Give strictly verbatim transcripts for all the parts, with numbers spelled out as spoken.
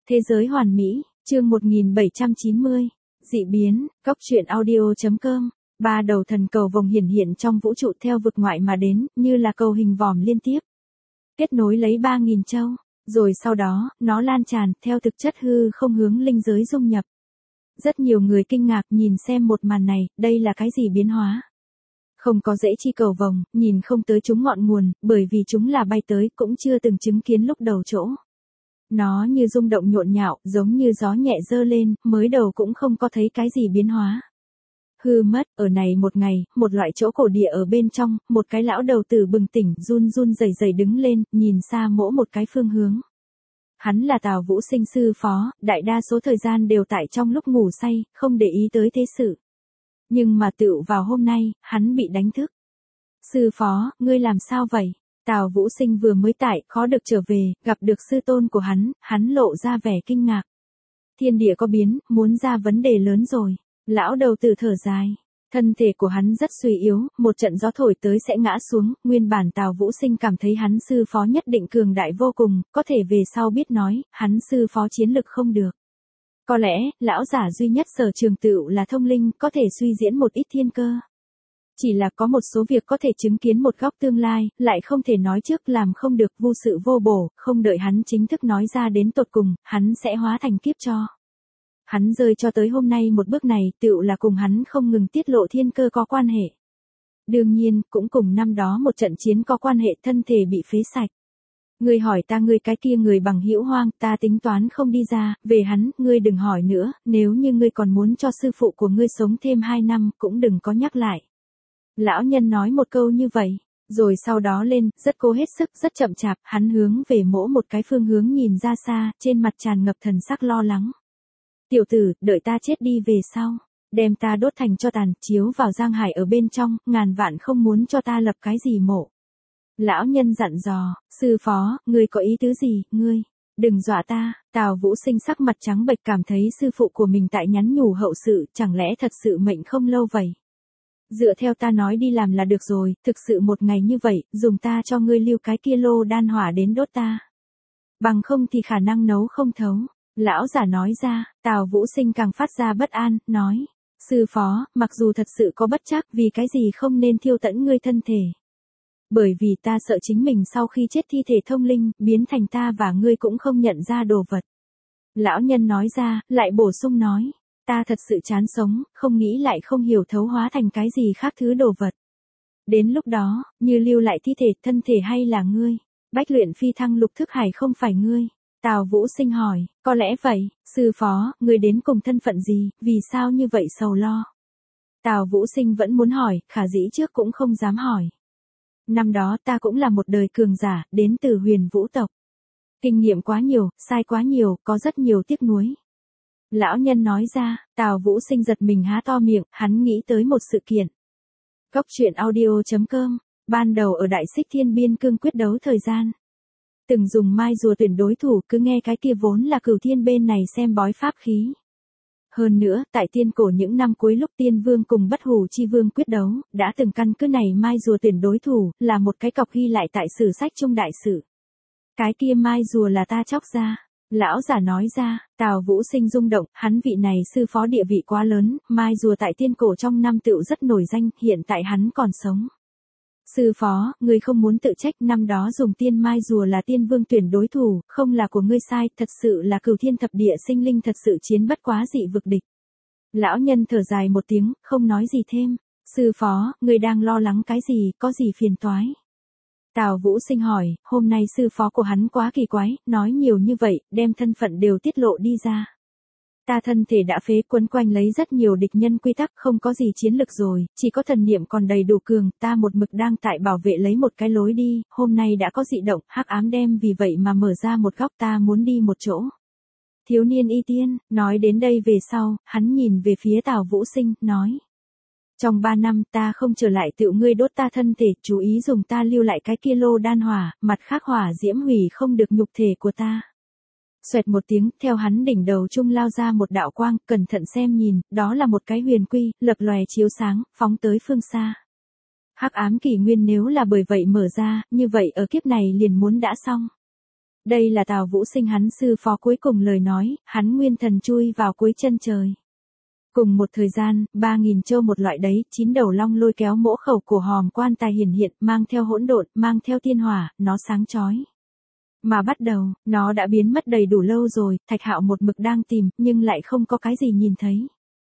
Thế giới hoàn mỹ, chương một nghìn bảy trăm chín mươi. Dị biến, Cóc truyện audio chấm com. Ba đầu thần cầu vồng hiển hiện trong vũ trụ theo vực ngoại mà đến, như là cầu hình vòm liên tiếp. Kết nối lấy ba nghìn châu, rồi sau đó, nó lan tràn, theo thực chất hư không hướng linh giới dung nhập. Rất nhiều người kinh ngạc nhìn xem một màn này, đây là cái gì biến hóa? Không có rễ chi cầu vồng, nhìn không tới chúng ngọn nguồn, bởi vì chúng là bay tới, cũng chưa từng chứng kiến lúc đầu chỗ. Nó như rung động nhộn nhạo, giống như gió nhẹ dơ lên, mới đầu cũng không có thấy cái gì biến hóa. Hư mất, ở này một ngày, một loại chỗ cổ địa ở bên trong, một cái lão đầu tử bừng tỉnh, run run rẩy rẩy đứng lên, nhìn xa mỗ một cái phương hướng. Hắn là Tào Vũ Sinh sư phó, đại đa số thời gian đều tại trong lúc ngủ say, không để ý tới thế sự. Nhưng mà tựu vào hôm nay, hắn bị đánh thức. Sư phó, ngươi làm sao vậy? Tào Vũ Sinh vừa mới tại, khó được trở về, gặp được sư tôn của hắn, hắn lộ ra vẻ kinh ngạc. Thiên địa có biến, muốn ra vấn đề lớn rồi. Lão đầu tử thở dài. Thân thể của hắn rất suy yếu, một trận gió thổi tới sẽ ngã xuống, nguyên bản Tào Vũ Sinh cảm thấy hắn sư phó nhất định cường đại vô cùng, có thể về sau biết nói, hắn sư phó chiến lực không được. Có lẽ, lão giả duy nhất sở trường tựu là thông linh, có thể suy diễn một ít thiên cơ. Chỉ là có một số việc có thể chứng kiến một góc tương lai, lại không thể nói trước làm không được, vô sự vô bổ, không đợi hắn chính thức nói ra đến tột cùng, hắn sẽ hóa thành kiếp cho. Hắn rơi cho tới hôm nay một bước này, tựu là cùng hắn không ngừng tiết lộ thiên cơ có quan hệ. Đương nhiên, cũng cùng năm đó một trận chiến có quan hệ, thân thể bị phế sạch. Ngươi hỏi ta ngươi cái kia người bằng hữu hoang, ta tính toán không đi ra, về hắn, ngươi đừng hỏi nữa, nếu như ngươi còn muốn cho sư phụ của ngươi sống thêm hai năm, cũng đừng có nhắc lại. Lão nhân nói một câu như vậy, rồi sau đó lên, rất cố hết sức, rất chậm chạp, hắn hướng về mỗ một cái phương hướng nhìn ra xa, trên mặt tràn ngập thần sắc lo lắng. Tiểu tử, đợi ta chết đi về sau, đem ta đốt thành cho tàn, chiếu vào giang hải ở bên trong, ngàn vạn không muốn cho ta lập cái gì mộ. Lão nhân dặn dò, sư phó, ngươi có ý tứ gì, ngươi, đừng dọa ta. Tào Vũ Sinh sắc mặt trắng bệch, cảm thấy sư phụ của mình tại nhắn nhủ hậu sự, chẳng lẽ thật sự mệnh không lâu vậy. Dựa theo ta nói đi làm là được rồi, thực sự một ngày như vậy, dùng ta cho ngươi lưu cái kia lô đan hỏa đến đốt ta. Bằng không thì khả năng nấu không thấu. Lão giả nói ra, Tào Vũ Sinh càng phát ra bất an, nói, sư phó, mặc dù thật sự có bất trắc, vì cái gì không nên thiêu tẫn ngươi thân thể. Bởi vì ta sợ chính mình sau khi chết thi thể thông linh, biến thành ta và ngươi cũng không nhận ra đồ vật. Lão nhân nói ra, lại bổ sung nói, ta thật sự chán sống, không nghĩ lại không hiểu thấu hóa thành cái gì khác thứ đồ vật. Đến lúc đó, như lưu lại thi thể, thân thể hay là ngươi? Bách luyện phi thăng lục thức hải không phải ngươi. Tào Vũ Sinh hỏi, có lẽ vậy, sư phó, ngươi đến cùng thân phận gì, vì sao như vậy sầu lo? Tào Vũ Sinh vẫn muốn hỏi, khả dĩ trước cũng không dám hỏi. Năm đó ta cũng là một đời cường giả, đến từ Huyền Vũ tộc. Kinh nghiệm quá nhiều, sai quá nhiều, có rất nhiều tiếc nuối. Lão nhân nói ra, Tào Vũ Sinh giật mình há to miệng, hắn nghĩ tới một sự kiện. Cóc truyện audio chấm com, ban đầu ở Đại Xích Thiên Biên Cương quyết đấu thời gian. Từng dùng mai rùa tuyển đối thủ, cứ nghe cái kia vốn là Cửu Thiên bên này xem bói pháp khí. Hơn nữa, tại tiên cổ những năm cuối lúc Tiên Vương cùng Bất Hủ Chi Vương quyết đấu, đã từng căn cứ này mai rùa tuyển đối thủ, là một cái cọc ghi lại tại sử sách trung đại sử. Cái kia mai rùa là ta chóc ra. Lão giả nói ra, Tào Vũ Sinh rung động, hắn vị này sư phó địa vị quá lớn, mai rùa tại tiên cổ trong năm tựu rất nổi danh, hiện tại hắn còn sống. Sư phó, ngươi không muốn tự trách, năm đó dùng tiên mai rùa là Tiên Vương tuyển đối thủ, không là của ngươi sai, thật sự là Cửu Thiên thập địa sinh linh thật sự chiến bất quá dị vực địch. Lão nhân thở dài một tiếng, không nói gì thêm. Sư phó, ngươi đang lo lắng cái gì, có gì phiền toái? Tào Vũ Sinh hỏi, hôm nay sư phó của hắn quá kỳ quái, nói nhiều như vậy, đem thân phận đều tiết lộ đi ra. Ta thân thể đã phế, quấn quanh lấy rất nhiều địch nhân quy tắc, không có gì chiến lực rồi, chỉ có thần niệm còn đầy đủ cường, ta một mực đang tại bảo vệ lấy một cái lối đi, hôm nay đã có dị động, hắc ám đem vì vậy mà mở ra một góc, ta muốn đi một chỗ. Thiếu niên y tiên, nói đến đây về sau, hắn nhìn về phía Tào Vũ Sinh, nói. Trong ba năm ta không trở lại tựu ngươi đốt ta thân thể, chú ý dùng ta lưu lại cái kia lô đan hỏa, mặt khác hỏa diễm hủy không được nhục thể của ta. Xoẹt một tiếng, theo hắn đỉnh đầu trung lao ra một đạo quang, cẩn thận xem nhìn, đó là một cái huyền quy, lập lòe chiếu sáng, phóng tới phương xa. Hắc ám kỷ nguyên nếu là bởi vậy mở ra, như vậy ở kiếp này liền muốn đã xong. Đây là Tào Vũ Sinh hắn sư phó cuối cùng lời nói, hắn nguyên thần chui vào cuối chân trời. Cùng một thời gian, ba nghìn châu một loại đấy, chín đầu long lôi kéo mỗ khẩu của hòm quan tài hiển hiện, mang theo hỗn độn, mang theo thiên hỏa, nó sáng chói. Mà bắt đầu, nó đã biến mất đầy đủ lâu rồi, Thạch Hạo một mực đang tìm, nhưng lại không có cái gì nhìn thấy.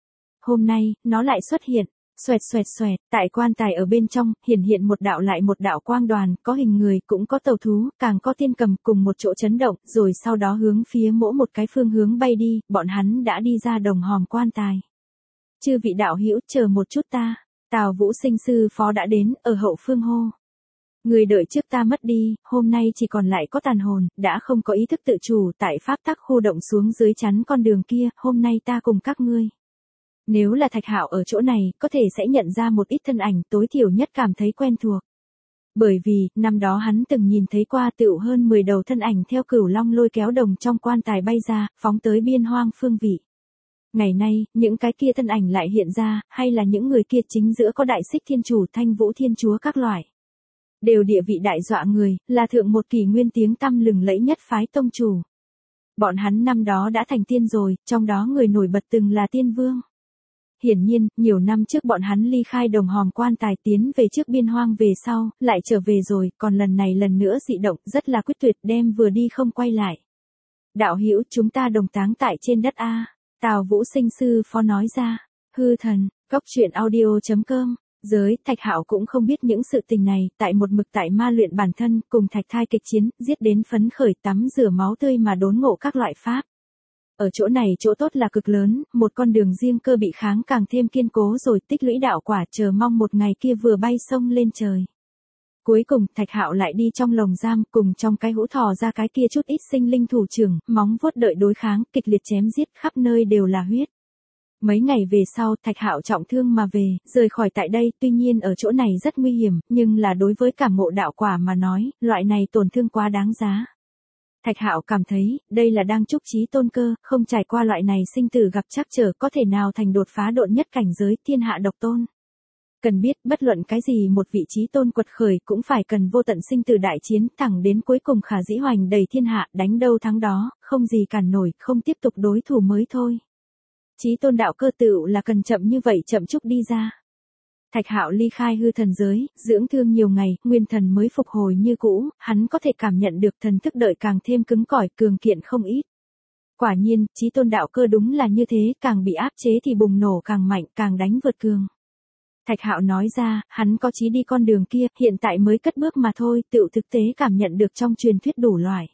Hôm nay, nó lại xuất hiện. Xoẹt xoẹt xoẹt, tại quan tài ở bên trong, hiển hiện một đạo lại một đạo quang đoàn, có hình người, cũng có tàu thú, càng có tiên cầm cùng một chỗ chấn động, rồi sau đó hướng phía mỗi một cái phương hướng bay đi, bọn hắn đã đi ra đồng hòm quan tài. Chư vị đạo hữu, chờ một chút ta, Tào Vũ Sinh sư phó đã đến, ở hậu phương hô. Người đợi trước ta mất đi, hôm nay chỉ còn lại có tàn hồn, đã không có ý thức tự chủ tại pháp tắc khu động xuống dưới chắn con đường kia, hôm nay ta cùng các ngươi. Nếu là Thạch Hạo ở chỗ này, có thể sẽ nhận ra một ít thân ảnh tối thiểu nhất cảm thấy quen thuộc. Bởi vì, năm đó hắn từng nhìn thấy qua tựu hơn mười đầu thân ảnh theo cửu long lôi kéo đồng trong quan tài bay ra, phóng tới biên hoang phương vị. Ngày nay, những cái kia thân ảnh lại hiện ra, hay là những người kia chính giữa có đại xích thiên chủ thanh vũ thiên chúa các loại. Đều địa vị đại dọa người, là thượng một kỷ nguyên tiếng tăm lừng lẫy nhất phái tông chủ. Bọn hắn năm đó đã thành tiên rồi, trong đó người nổi bật từng là tiên vương. Hiển nhiên, nhiều năm trước bọn hắn ly khai đồng hòm quan tài tiến về trước biên hoang về sau, lại trở về rồi, còn lần này lần nữa dị động, rất là quyết tuyệt, đem vừa đi không quay lại. Đạo hữu, chúng ta đồng táng tại trên đất A, Tào Vũ Sinh sư phó nói ra, hư thần, cốc truyện audio chấm com, giới, Thạch Hạo cũng không biết những sự tình này, tại một mực tại ma luyện bản thân, cùng Thạch Thai kịch chiến, giết đến phấn khởi tắm rửa máu tươi mà đốn ngộ các loại pháp. Ở chỗ này chỗ tốt là cực lớn, một con đường riêng cơ bị kháng càng thêm kiên cố rồi tích lũy đạo quả chờ mong một ngày kia vừa bay sông lên trời. Cuối cùng, Thạch Hạo lại đi trong lồng giam, cùng trong cái hũ thò ra cái kia chút ít sinh linh thủ trưởng, móng vuốt đợi đối kháng, kịch liệt chém giết, khắp nơi đều là huyết. Mấy ngày về sau, Thạch Hạo trọng thương mà về, rời khỏi tại đây, tuy nhiên ở chỗ này rất nguy hiểm, nhưng là đối với cảm ngộ đạo quả mà nói, loại này tổn thương quá đáng giá. Thạch Hạo cảm thấy, đây là đang chúc chí tôn cơ, không trải qua loại này sinh tử gặp trắc trở có thể nào thành đột phá độn nhất cảnh giới thiên hạ độc tôn. Cần biết, bất luận cái gì một vị trí tôn quật khởi cũng phải cần vô tận sinh tử đại chiến, thẳng đến cuối cùng khả dĩ hoành đầy thiên hạ, đánh đâu thắng đó, không gì cản nổi, không tiếp tục đối thủ mới thôi. Chí tôn đạo cơ tựu là cần chậm như vậy chậm chúc đi ra. Thạch Hạo ly khai hư thần giới, dưỡng thương nhiều ngày, nguyên thần mới phục hồi như cũ, hắn có thể cảm nhận được thần thức đợi càng thêm cứng cỏi, cường kiện không ít. Quả nhiên, chí tôn đạo cơ đúng là như thế, càng bị áp chế thì bùng nổ càng mạnh, càng đánh vượt cường. Thạch Hạo nói ra, hắn có chí đi con đường kia, hiện tại mới cất bước mà thôi, tựu thực tế cảm nhận được trong truyền thuyết đủ loại.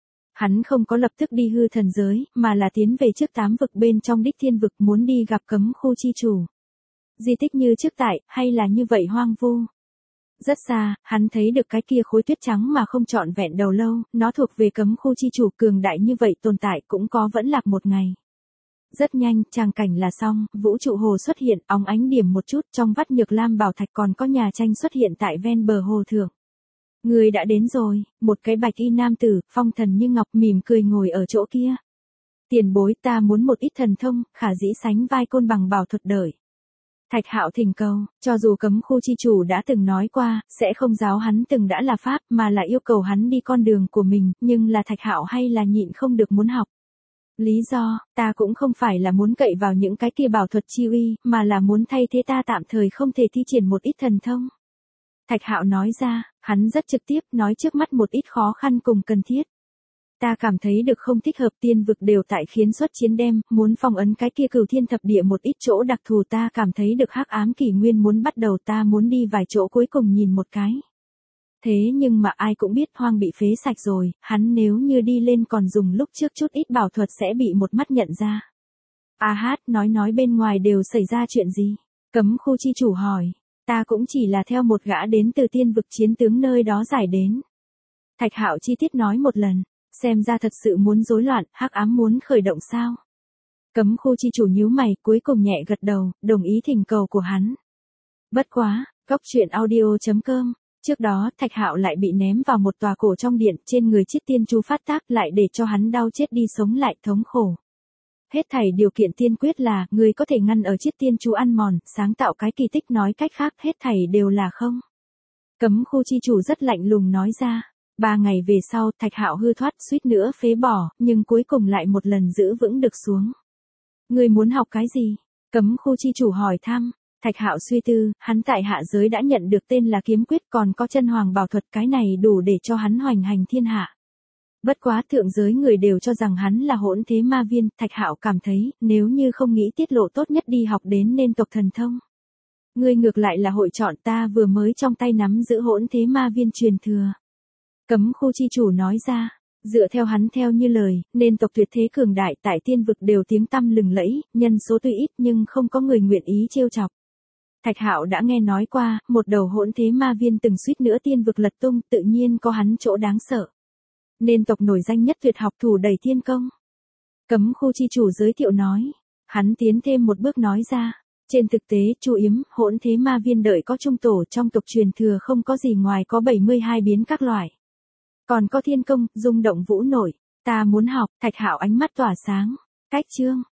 Hắn không có lập tức đi hư thần giới, mà là tiến về trước tám vực bên trong đích thiên vực muốn đi gặp cấm khu chi chủ. Di tích như trước tại, hay là như vậy hoang vu. Rất xa, hắn thấy được cái kia khối tuyết trắng mà không trọn vẹn đầu lâu, nó thuộc về cấm khu chi chủ cường đại như vậy tồn tại cũng có vẫn lạc một ngày. Rất nhanh, tràng cảnh là xong, vũ trụ hồ xuất hiện, óng ánh điểm một chút, trong vắt nhược lam bảo thạch còn có nhà tranh xuất hiện tại ven bờ hồ thượng. Người đã đến rồi, một cái bạch y nam tử, phong thần như ngọc mỉm cười ngồi ở chỗ kia. Tiền bối, ta muốn một ít thần thông, khả dĩ sánh vai côn bằng bảo thuật đời. Thạch Hạo thỉnh cầu, cho dù cấm khu chi chủ đã từng nói qua, sẽ không giáo hắn từng đã là pháp, mà là yêu cầu hắn đi con đường của mình, nhưng là Thạch Hạo hay là nhịn không được muốn học. Lý do, ta cũng không phải là muốn cậy vào những cái kia bảo thuật chi uy, mà là muốn thay thế ta tạm thời không thể thi triển một ít thần thông. Thạch Hạo nói ra, hắn rất trực tiếp, nói trước mắt một ít khó khăn cùng cần thiết. Ta cảm thấy được không thích hợp, tiên vực đều tại khiến xuất chiến đem, muốn phong ấn cái kia cửu thiên thập địa một ít chỗ đặc thù, ta cảm thấy được hắc ám kỷ nguyên muốn bắt đầu, ta muốn đi vài chỗ cuối cùng nhìn một cái. Thế nhưng mà ai cũng biết hoang bị phế sạch rồi, hắn nếu như đi lên còn dùng lúc trước chút ít bảo thuật sẽ bị một mắt nhận ra. A hát, nói nói bên ngoài đều xảy ra chuyện gì? Cấm khu chi chủ hỏi. Ta cũng chỉ là theo một gã đến từ tiên vực chiến tướng nơi đó giải đến. Thạch Hạo chi tiết nói một lần, xem ra thật sự muốn rối loạn, hắc ám muốn khởi động sao? Cấm khu chi chủ nhíu mày, cuối cùng nhẹ gật đầu, đồng ý thỉnh cầu của hắn. Bất quá, cốc truyện audio chấm com. Trước đó, Thạch Hạo lại bị ném vào một tòa cổ trong điện, trên người chiết tiên chú phát tác lại để cho hắn đau chết đi sống lại thống khổ. Hết thảy điều kiện tiên quyết là, người có thể ngăn ở chiết tiên chú ăn mòn, sáng tạo cái kỳ tích, nói cách khác, hết thảy đều là không. Cấm khu chi chủ rất lạnh lùng nói ra, Ba ngày về sau, Thạch Hạo hư thoát suýt nữa phế bỏ, nhưng cuối cùng lại một lần giữ vững được xuống. Ngươi muốn học cái gì? Cấm khu chi chủ hỏi thăm. Thạch Hạo suy tư, hắn tại hạ giới đã nhận được tên là kiếm quyết, còn có chân hoàng bảo thuật, cái này đủ để cho hắn hoành hành thiên hạ. Bất quá thượng giới người đều cho rằng hắn là hỗn thế ma viên, Thạch Hạo cảm thấy, nếu như không nghĩ tiết lộ tốt nhất đi học đến nên tộc thần thông. Ngươi ngược lại là hội chọn, ta vừa mới trong tay nắm giữ hỗn thế ma viên truyền thừa. Cấm khu chi chủ nói ra, dựa theo hắn theo như lời, nên tộc tuyệt thế cường đại tại tiên vực đều tiếng tăm lừng lẫy, nhân số tuy ít nhưng không có người nguyện ý trêu chọc. Thạch Hạo đã nghe nói qua, một đầu hỗn thế ma viên từng suýt nữa tiên vực lật tung, tự nhiên có hắn chỗ đáng sợ. Nên tộc nổi danh nhất tuyệt học thủ đầy thiên công. Cấm khu chi chủ giới thiệu nói, hắn tiến thêm một bước nói ra, trên thực tế, Chu Yếm, hỗn thế ma viên đợi có trung tổ trong tộc truyền thừa không có gì ngoài có bảy mươi hai biến các loại. Còn có thiên công, rung động vũ nổi, ta muốn học, Thạch Hạo ánh mắt tỏa sáng, cách chương.